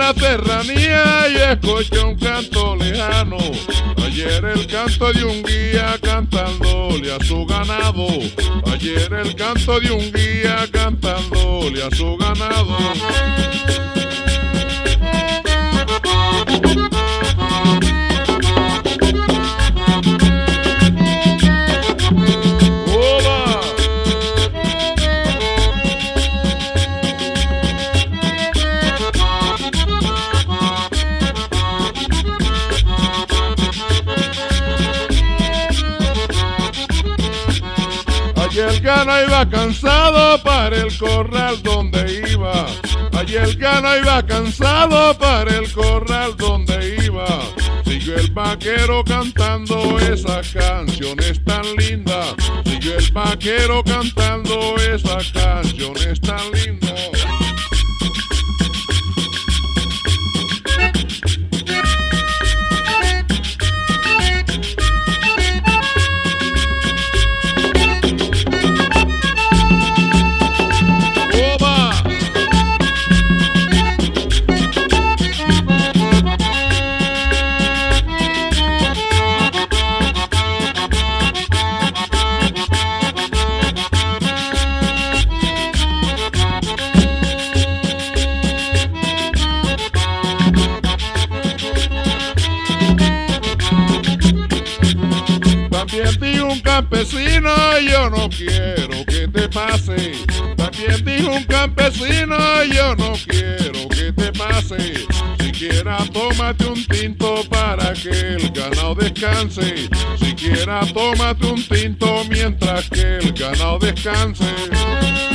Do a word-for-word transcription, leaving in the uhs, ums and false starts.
la serranía y escuché un canto lejano. Ayer el canto de un guía cantándole a su ganado. Ayer el canto de un guía cantándole a su ganado. Ayer el gana iba cansado para el corral donde iba. Ayer el gana iba cansado para el corral donde iba. Siguió el vaquero cantando esas canciones tan lindas. Siguió el vaquero cantando esas canciones tan lindas. También dijo un campesino, yo no quiero que te pase. También dijo un campesino, yo no quiero que te pase. Siquiera tómate un tinto para que el ganado descanse. Siquiera tómate un tinto mientras que el ganado descanse.